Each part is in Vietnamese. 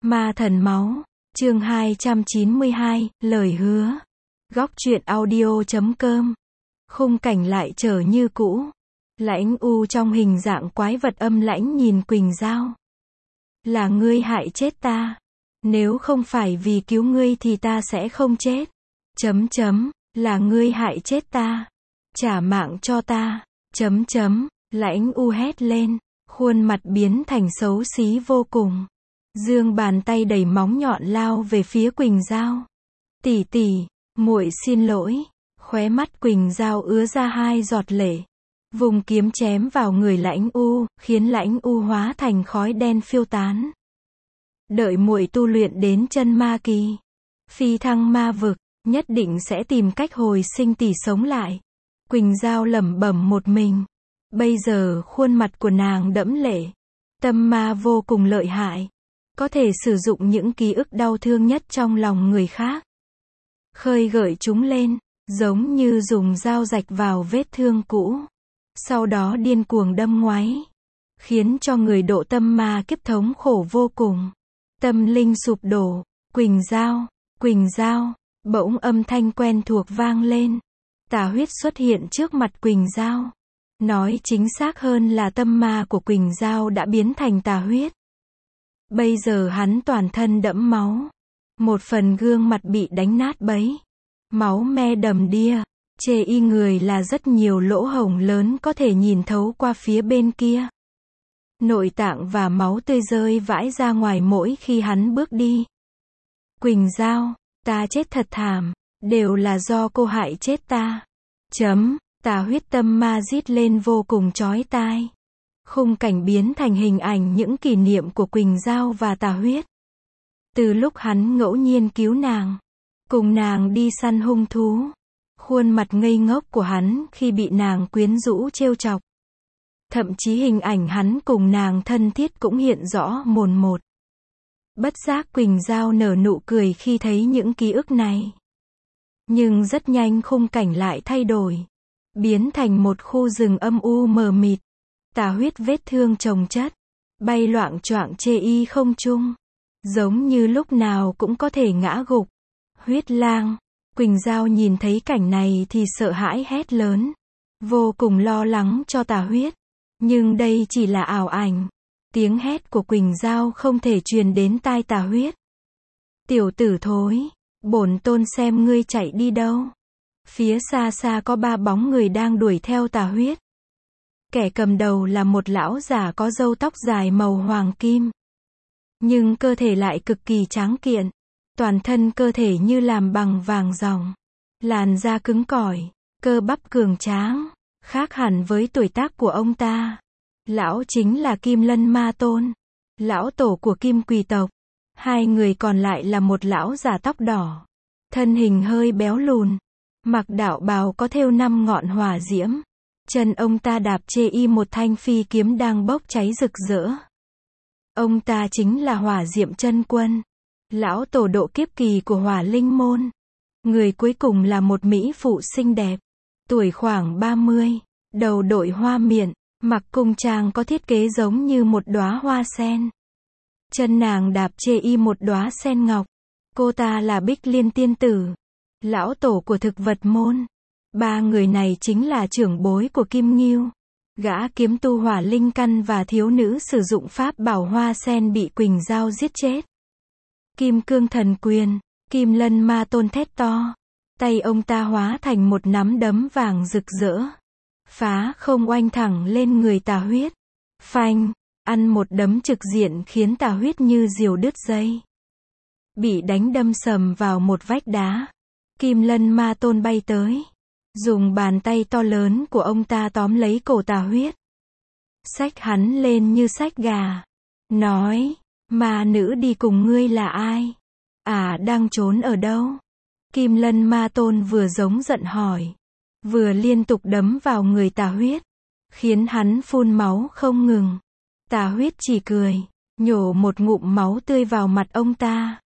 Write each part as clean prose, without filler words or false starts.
Ma thần máu, chương 292, lời hứa. Góc truyện audio.com. Khung cảnh lại trở như cũ. Lãnh U trong hình dạng quái vật âm lãnh nhìn Quỳnh Giao. Là ngươi hại chết ta. Nếu không phải vì cứu ngươi thì ta sẽ không chết. Là ngươi hại chết ta. Trả mạng cho ta. Lãnh U hét lên. Khuôn mặt biến thành xấu xí vô cùng. Dương bàn tay đầy móng nhọn lao về phía Quỳnh Giao. Tỷ tỷ, muội xin lỗi. Khóe mắt Quỳnh Giao ứa ra 2 giọt lệ. Vùng kiếm chém vào người Lãnh U, khiến Lãnh U hóa thành khói đen phiêu tán. Đợi muội tu luyện đến chân ma kỳ, phi thăng ma vực, nhất định sẽ tìm cách hồi sinh tỷ sống lại. Quỳnh Giao lẩm bẩm một mình. Bây giờ khuôn mặt của nàng đẫm lệ. Tâm ma vô cùng lợi hại. Có thể sử dụng những ký ức đau thương nhất trong lòng người khác. Khơi gợi chúng lên, giống như dùng dao rạch vào vết thương cũ. Sau đó điên cuồng đâm ngoáy. Khiến cho người độ tâm ma kiếp thống khổ vô cùng. Tâm linh sụp đổ. Quỳnh Giao, bỗng âm thanh quen thuộc vang lên. Tà huyết xuất hiện trước mặt Quỳnh Giao. Nói chính xác hơn là tâm ma của Quỳnh Giao đã biến thành tà huyết. Bây giờ hắn toàn thân đẫm máu. Một phần gương mặt bị đánh nát bấy. Máu me đầm đìa. Chê y người là rất nhiều lỗ hổng lớn có thể nhìn thấu qua phía bên kia. Nội tạng và máu tươi rơi vãi ra ngoài mỗi khi hắn bước đi. Quỳnh Giao, ta chết thật thảm. Đều là do cô hại chết ta. Tà huyết tâm ma rít lên vô cùng chói tai. Khung cảnh biến thành hình ảnh những kỷ niệm của Quỳnh Giao và tà huyết. Từ lúc hắn ngẫu nhiên cứu nàng, cùng nàng đi săn hung thú. Khuôn mặt ngây ngốc của hắn khi bị nàng quyến rũ trêu chọc. Thậm chí hình ảnh hắn cùng nàng thân thiết cũng hiện rõ mồn một. Bất giác Quỳnh Giao nở nụ cười khi thấy những ký ức này. Nhưng rất nhanh khung cảnh lại thay đổi. Biến thành một khu rừng âm u mờ mịt. Tà huyết vết thương chồng chất. Bay loạng choạng chê y không trung. Giống như lúc nào cũng có thể ngã gục. Huyết lang. Quỳnh Giao nhìn thấy cảnh này thì sợ hãi hét lớn. Vô cùng lo lắng cho tà huyết. Nhưng đây chỉ là ảo ảnh. Tiếng hét của Quỳnh Giao không thể truyền đến tai tà huyết. Tiểu tử thối. Bổn tôn xem ngươi chạy đi đâu. Phía xa xa có 3 bóng người đang đuổi theo tà huyết. Kẻ cầm đầu là một lão già có râu tóc dài màu hoàng kim. Nhưng cơ thể lại cực kỳ tráng kiện. Toàn thân cơ thể như làm bằng vàng ròng. Làn da cứng cỏi, cơ bắp cường tráng. Khác hẳn với tuổi tác của ông ta. Lão chính là Kim Lân Ma Tôn. Lão tổ của Kim Quỳ tộc. 2 người còn lại là một lão già tóc đỏ. Thân hình hơi béo lùn. Mặc đạo bào có thêu 5 ngọn hỏa diễm. Chân ông ta đạp chê y một thanh phi kiếm đang bốc cháy rực rỡ. Ông ta chính là Hỏa Diệm Chân Quân. Lão tổ độ kiếp kỳ của Hỏa Linh Môn. Người cuối cùng là một mỹ phụ xinh đẹp. Tuổi khoảng 30. Đầu đội hoa miện. Mặc cung trang có thiết kế giống như một đóa hoa sen. Chân nàng đạp chê y một đóa sen ngọc. Cô ta là Bích Liên Tiên Tử. Lão tổ của thực vật môn. 3 người này chính là trưởng bối của Kim Ngưu. Gã kiếm tu hỏa linh căn và thiếu nữ sử dụng pháp bảo hoa sen bị Quỳnh Giao giết chết. Kim Cương Thần Quyền. Kim Lân Ma Tôn thét to. Tay ông ta hóa thành một nắm đấm vàng rực rỡ. Phá không oanh thẳng lên người tà huyết. Phanh. Ăn một đấm trực diện khiến tà huyết như diều đứt dây. Bị đánh đâm sầm vào một vách đá. Kim Lân Ma Tôn bay tới. Dùng bàn tay to lớn của ông ta tóm lấy cổ tà huyết. Xách hắn lên như xách gà. Nói, ma nữ đi cùng ngươi là ai? Đang trốn ở đâu? Kim Lân Ma Tôn vừa giống giận hỏi. Vừa liên tục đấm vào người tà huyết. Khiến hắn phun máu không ngừng. Tà huyết chỉ cười. Nhổ một ngụm máu tươi vào mặt ông ta.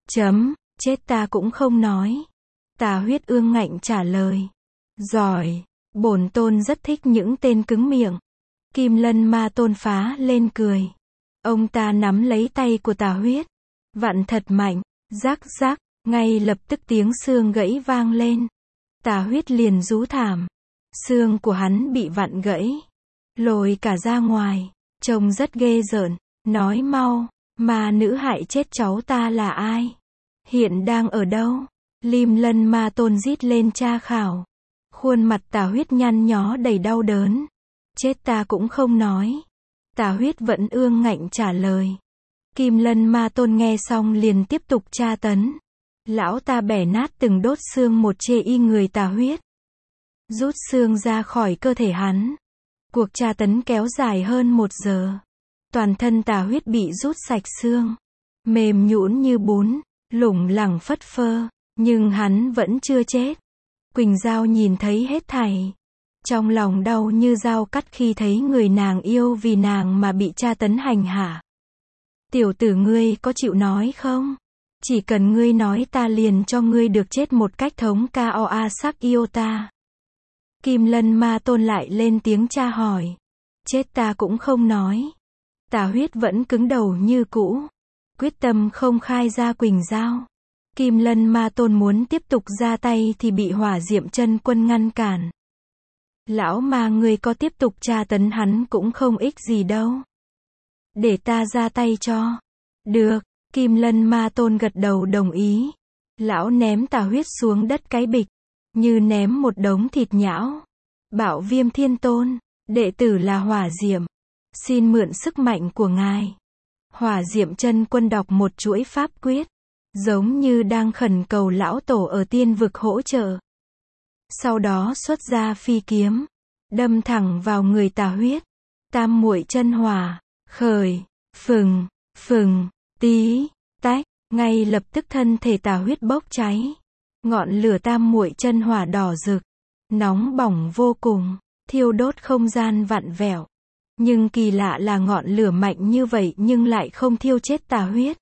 Chết ta cũng không nói. Tà huyết ương ngạnh trả lời. Giỏi. Bổn tôn rất thích những tên cứng miệng. Kim Lân Ma Tôn phá lên cười. Ông ta nắm lấy tay của tà huyết. Vặn thật mạnh, rắc rắc, ngay lập tức tiếng xương gãy vang lên. Tà Huyết liền rú thảm. Xương của hắn bị vặn gãy, lồi cả ra ngoài, trông rất ghê rợn, nói mau, ma nữ hại chết cháu ta là ai? Hiện đang ở đâu? Lim Lân Ma Tôn rít lên tra khảo. Khuôn mặt Tà Huyết nhăn nhó đầy đau đớn. Chết ta cũng không nói. Tà Huyết vẫn ương ngạnh trả lời. Kim Lân Ma Tôn nghe xong liền tiếp tục tra tấn. Lão ta bẻ nát từng đốt xương một chê y người Tà Huyết, rút xương ra khỏi cơ thể hắn. Cuộc tra tấn kéo dài hơn 1 giờ. Toàn thân Tà Huyết bị rút sạch xương, mềm nhũn như bún, lủng lẳng phất phơ, nhưng hắn vẫn chưa chết. Quỳnh Giao nhìn thấy hết thảy, trong lòng đau như dao cắt khi thấy người nàng yêu vì nàng mà bị tra tấn hành hạ. Tiểu tử ngươi có chịu nói không? Chỉ cần ngươi nói ta liền cho ngươi được chết một cách thống koa sắc yêu ta. Kim Lân Ma Tôn lại lên tiếng tra hỏi. Chết ta cũng không nói. Tà Huyết vẫn cứng đầu như cũ, quyết tâm không khai ra Quỳnh Giao. Kim Lân Ma Tôn muốn tiếp tục ra tay thì bị Hỏa Diệm Chân Quân ngăn cản. Lão ma ngươi có tiếp tục tra tấn hắn cũng không ích gì đâu. Để ta ra tay cho. Được, Kim Lân Ma Tôn gật đầu đồng ý. Lão ném Tà Huyết xuống đất cái bịch, như ném một đống thịt nhão. Bảo Viêm Thiên Tôn, đệ tử là Hỏa Diệm, xin mượn sức mạnh của ngài. Hỏa Diệm Chân Quân đọc một chuỗi pháp quyết, giống như đang khẩn cầu lão tổ ở tiên vực hỗ trợ. Sau đó xuất ra phi kiếm, đâm thẳng vào người Tà Huyết. Tam muội chân hỏa, khởi, phừng, phừng, tí, tách, ngay lập tức thân thể Tà Huyết bốc cháy. Ngọn lửa tam muội chân hỏa đỏ rực, nóng bỏng vô cùng, thiêu đốt không gian vặn vẹo. Nhưng kỳ lạ là ngọn lửa mạnh như vậy nhưng lại không thiêu chết Tà Huyết,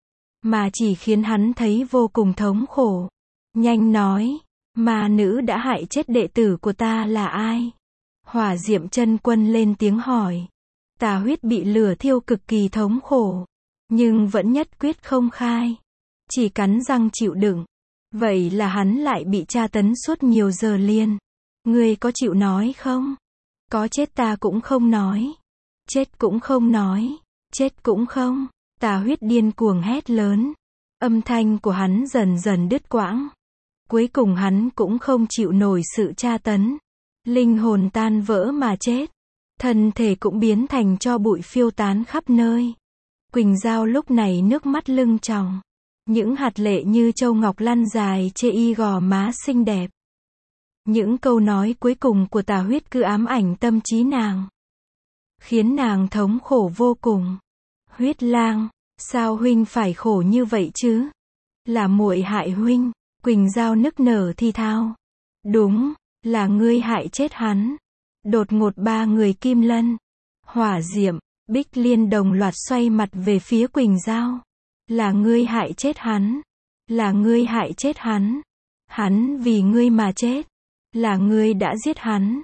mà chỉ khiến hắn thấy vô cùng thống khổ. Nhanh nói, ma nữ đã hại chết đệ tử của ta là ai? Hỏa Diệm Chân Quân lên tiếng hỏi. Tà Huyết bị lửa thiêu cực kỳ thống khổ, nhưng vẫn nhất quyết không khai, chỉ cắn răng chịu đựng. Vậy là hắn lại bị tra tấn suốt nhiều giờ liền. Ngươi có chịu nói không? Có chết ta cũng không nói. Chết cũng không nói. Chết cũng không. Tà Huyết điên cuồng hét lớn. Âm thanh của hắn dần dần đứt quãng. Cuối cùng hắn cũng không chịu nổi sự tra tấn. Linh hồn tan vỡ mà chết. Thân thể cũng biến thành tro bụi phiêu tán khắp nơi. Quỳnh Giao lúc này nước mắt lưng tròng. Những hạt lệ như châu ngọc lăn dài trên y gò má xinh đẹp. Những câu nói cuối cùng của Tà Huyết cứ ám ảnh tâm trí nàng, khiến nàng thống khổ vô cùng. Huyết Lang, sao huynh phải khổ như vậy chứ? Là muội hại huynh. Quỳnh Giao nức nở thì thào. Đúng, là ngươi hại chết hắn. Đột ngột 3 người Kim Lân, Hỏa Diệm, Bích Liên đồng loạt xoay mặt về phía Quỳnh Giao. Là ngươi hại chết hắn. Là ngươi hại chết hắn. Hắn vì ngươi mà chết. Là ngươi đã giết hắn.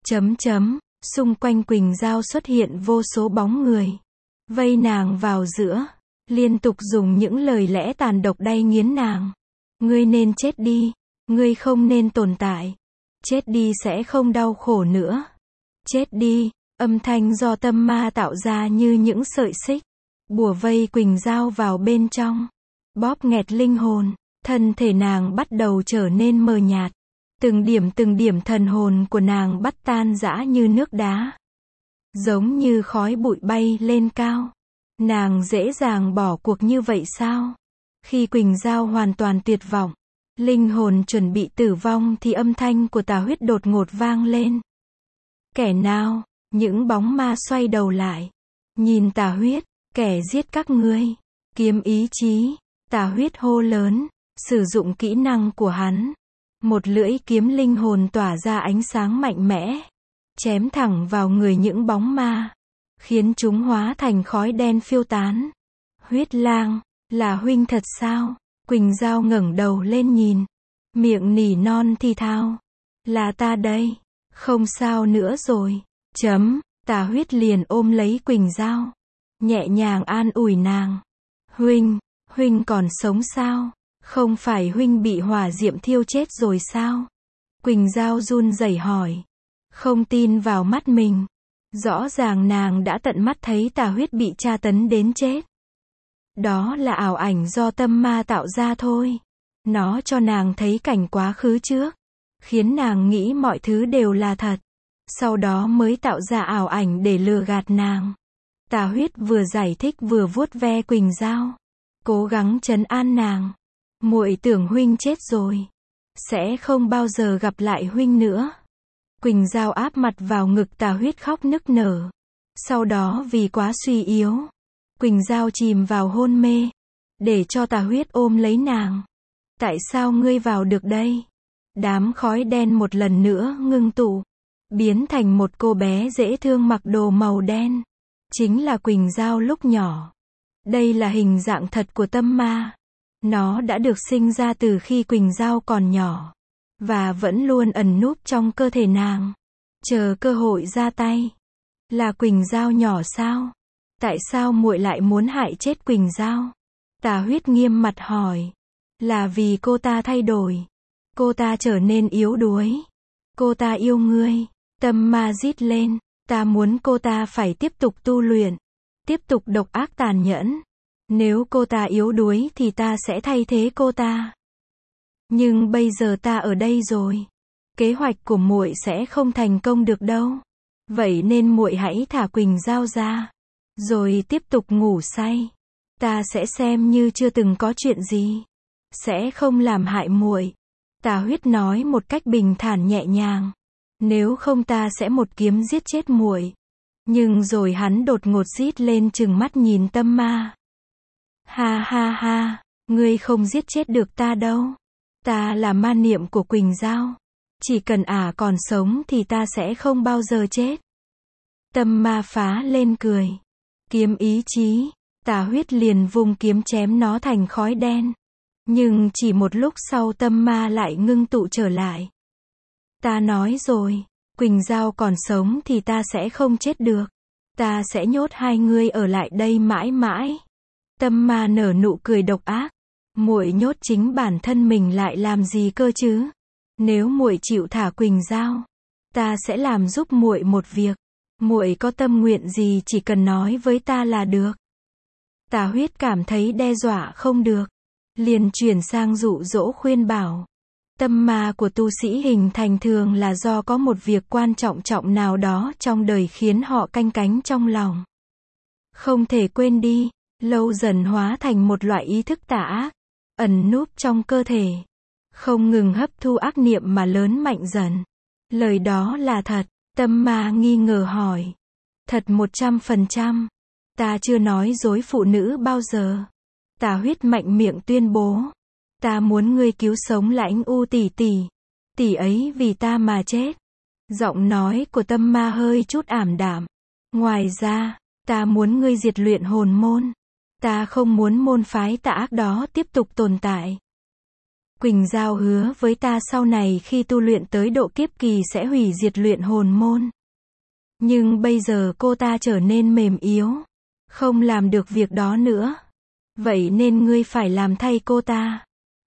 Xung quanh Quỳnh Giao xuất hiện vô số bóng người, vây nàng vào giữa, liên tục dùng những lời lẽ tàn độc đay nghiến nàng. Ngươi nên chết đi. Ngươi không nên tồn tại. Chết đi sẽ không đau khổ nữa. Chết đi. Âm thanh do tâm ma tạo ra như những sợi xích, bủa vây Quỳnh Giao vào bên trong, bóp nghẹt linh hồn. Thân thể nàng bắt đầu trở nên mờ nhạt. Từng điểm thần hồn của nàng bắt tan rã như nước đá, giống như khói bụi bay lên cao. Nàng dễ dàng bỏ cuộc như vậy sao? Khi Quỳnh Giao hoàn toàn tuyệt vọng, linh hồn chuẩn bị tử vong thì âm thanh của Tà Huyết đột ngột vang lên. Kẻ nào? Những bóng ma xoay đầu lại, nhìn Tà Huyết. Kẻ giết các ngươi. Kiếm ý chí. Tà Huyết hô lớn, sử dụng kỹ năng của hắn. Một lưỡi kiếm linh hồn tỏa ra ánh sáng mạnh mẽ, chém thẳng vào người những bóng ma, khiến chúng hóa thành khói đen phiêu tán. Huyết Lang, là huynh thật sao? Quỳnh Giao ngẩng đầu lên nhìn, miệng nỉ non thì thào. Là ta đây. Không sao nữa rồi. Tà Huyết liền ôm lấy Quỳnh Giao, nhẹ nhàng an ủi nàng. Huynh còn sống sao? Không phải huynh bị hỏa diệm thiêu chết rồi sao? Quỳnh Giao run rẩy hỏi. Không tin vào mắt mình. Rõ ràng nàng đã tận mắt thấy Tà Huyết bị tra tấn đến chết. Đó là ảo ảnh do tâm ma tạo ra thôi. Nó cho nàng thấy cảnh quá khứ trước, khiến nàng nghĩ mọi thứ đều là thật. Sau đó mới tạo ra ảo ảnh để lừa gạt nàng. Tà Huyết vừa giải thích vừa vuốt ve Quỳnh Giao, cố gắng trấn an nàng. Muội tưởng huynh chết rồi, sẽ không bao giờ gặp lại huynh nữa. Quỳnh Giao áp mặt vào ngực Tà Huyết khóc nức nở. Sau đó vì quá suy yếu, Quỳnh Giao chìm vào hôn mê, để cho Tà Huyết ôm lấy nàng. Tại sao ngươi vào được đây? Đám khói đen một lần nữa ngưng tụ, biến thành một cô bé dễ thương mặc đồ màu đen. Chính là Quỳnh Giao lúc nhỏ. Đây là hình dạng thật của tâm ma. Nó đã được sinh ra từ khi Quỳnh Giao còn nhỏ, và vẫn luôn ẩn núp trong cơ thể nàng, chờ cơ hội ra tay. Là Quỳnh Giao nhỏ sao? Tại sao muội lại muốn hại chết Quỳnh Giao? Tà Huyết nghiêm mặt hỏi. Là vì cô ta thay đổi. Cô ta trở nên yếu đuối. Cô ta yêu ngươi. Tâm ma rít lên. Ta muốn cô ta phải tiếp tục tu luyện, tiếp tục độc ác tàn nhẫn. Nếu cô ta yếu đuối thì ta sẽ thay thế cô ta. Nhưng bây giờ ta ở đây rồi. Kế hoạch của muội sẽ không thành công được đâu. Vậy nên muội hãy thả Quỳnh Giao ra, rồi tiếp tục ngủ say. Ta sẽ xem như chưa từng có chuyện gì, sẽ không làm hại muội. Tà Huyết nói một cách bình thản nhẹ nhàng. Nếu không ta sẽ một kiếm giết chết muội. Nhưng rồi hắn đột ngột rít lên trừng mắt nhìn tâm ma. Ha ha ha, ngươi không giết chết được ta đâu. Ta là ma niệm của Quỳnh Giao. Chỉ cần còn sống thì ta sẽ không bao giờ chết. Tâm ma phá lên cười. Kiếm ý chí. Tà Huyết liền vung kiếm chém nó thành khói đen. Nhưng chỉ một lúc sau tâm ma lại ngưng tụ trở lại. Ta nói rồi, Quỳnh Giao còn sống thì ta sẽ không chết được. Ta sẽ nhốt hai ngươi ở lại đây mãi mãi. Tâm ma nở nụ cười độc ác. Muội nhốt chính bản thân mình lại làm gì cơ chứ? Nếu muội chịu thả Quỳnh Giao, ta sẽ làm giúp muội một việc. Muội có tâm nguyện gì chỉ cần nói với ta là được. Tà Huyết cảm thấy đe dọa không được, liền chuyển sang dụ dỗ khuyên bảo. Tâm ma của tu sĩ hình thành thường là do có một việc quan trọng nào đó trong đời khiến họ canh cánh trong lòng, không thể quên đi, lâu dần hóa thành một loại ý thức tà ác, ẩn núp trong cơ thể, không ngừng hấp thu ác niệm mà lớn mạnh dần. Lời đó là thật? Tâm ma nghi ngờ hỏi. Thật 100%. Ta chưa nói dối phụ nữ bao giờ. Tà Huyết mạnh miệng tuyên bố. Ta muốn ngươi cứu sống Lãnh U tỷ tỷ. Tỷ ấy vì ta mà chết. Giọng nói của tâm ma hơi chút ảm đạm. Ngoài ra, ta muốn ngươi diệt luyện hồn môn. Ta không muốn môn phái tà ác đó tiếp tục tồn tại. Quỳnh Giao hứa với ta sau này khi tu luyện tới độ kiếp kỳ sẽ hủy diệt luyện hồn môn. Nhưng bây giờ cô ta trở nên mềm yếu, không làm được việc đó nữa. Vậy nên ngươi phải làm thay cô ta.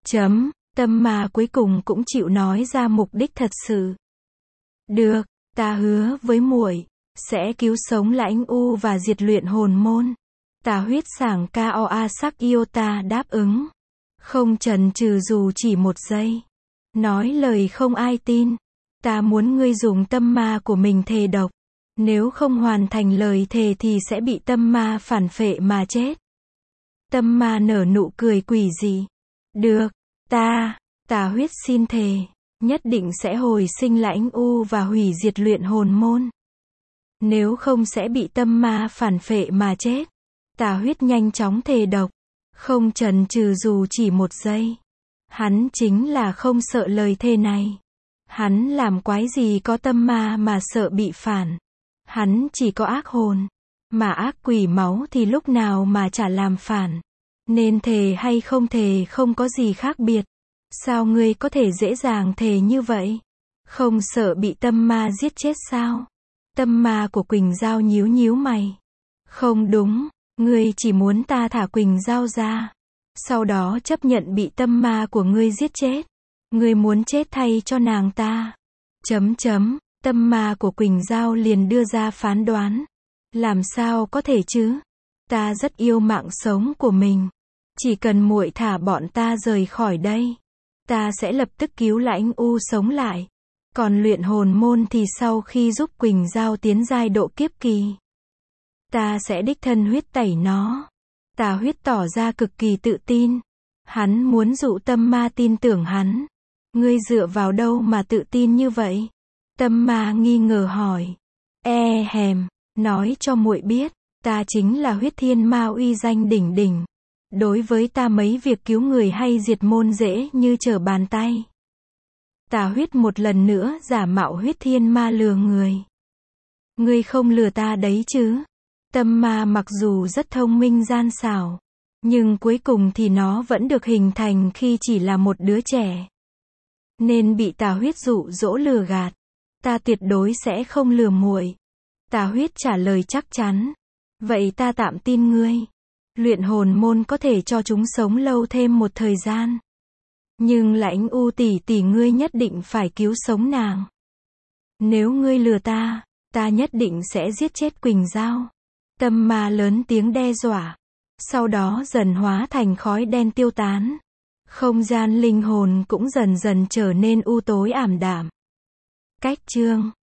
Tâm ma cuối cùng cũng chịu nói ra mục đích thật sự. Được, ta hứa với muội sẽ cứu sống Lãnh U và diệt luyện hồn môn. Tà Huyết sảng Koa sắc Iota đáp ứng, không chần chừ dù chỉ một giây. Nói lời không ai tin. Ta muốn ngươi dùng tâm ma của mình thề độc. Nếu không hoàn thành lời thề thì sẽ bị tâm ma phản phệ mà chết. Tâm ma nở nụ cười quỷ dị. Được, Tà Huyết xin thề, nhất định sẽ hồi sinh Lãnh U và hủy diệt luyện hồn môn. Nếu không sẽ bị tâm ma phản phệ mà chết. Tà Huyết nhanh chóng thề độc, không chần chừ dù chỉ một giây. Hắn chính là không sợ lời thề này. Hắn làm quái gì có tâm ma mà sợ bị phản. Hắn chỉ có ác hồn, mà ác quỷ máu thì lúc nào mà chả làm phản. Nên thề hay không thề không có gì khác biệt. Sao ngươi có thể dễ dàng thề như vậy? Không sợ bị tâm ma giết chết sao? Tâm ma của Quỳnh Giao nhíu nhíu mày. Không đúng, ngươi chỉ muốn ta thả Quỳnh Giao ra. Sau đó chấp nhận bị tâm ma của ngươi giết chết. Ngươi muốn chết thay cho nàng ta. Tâm ma của Quỳnh Giao liền đưa ra phán đoán. Làm sao có thể chứ? Ta rất yêu mạng sống của mình. Chỉ cần muội thả bọn ta rời khỏi đây, ta sẽ lập tức cứu Lãnh U sống lại. Còn luyện hồn môn thì sau khi giúp Quỳnh Giao tiến giai độ kiếp kỳ, ta sẽ đích thân huyết tẩy nó. Tà Huyết tỏ ra cực kỳ tự tin. Hắn muốn dụ tâm ma tin tưởng hắn. Ngươi dựa vào đâu mà tự tin như vậy? Tâm ma nghi ngờ hỏi. Nói cho muội biết, ta chính là Huyết Thiên Ma uy danh đỉnh đỉnh. Đối với ta mấy việc cứu người hay diệt môn dễ như trở bàn tay. Tà Huyết một lần nữa giả mạo Huyết Thiên Ma lừa người. Ngươi không lừa ta đấy chứ? Tâm ma mặc dù rất thông minh gian xảo, nhưng cuối cùng thì nó vẫn được hình thành khi chỉ là một đứa trẻ. Nên bị Tà Huyết dụ dỗ lừa gạt. Ta tuyệt đối sẽ không lừa muội. Tà Huyết trả lời chắc chắn. Vậy ta tạm tin ngươi. Luyện hồn môn có thể cho chúng sống lâu thêm một thời gian. Nhưng Lãnh U tỷ tỷ ngươi nhất định phải cứu sống nàng. Nếu ngươi lừa ta, ta nhất định sẽ giết chết Quỳnh Giao. Tâm ma lớn tiếng đe dọa. Sau đó dần hóa thành khói đen tiêu tán. Không gian linh hồn cũng dần dần trở nên u tối ảm đạm. Cách chương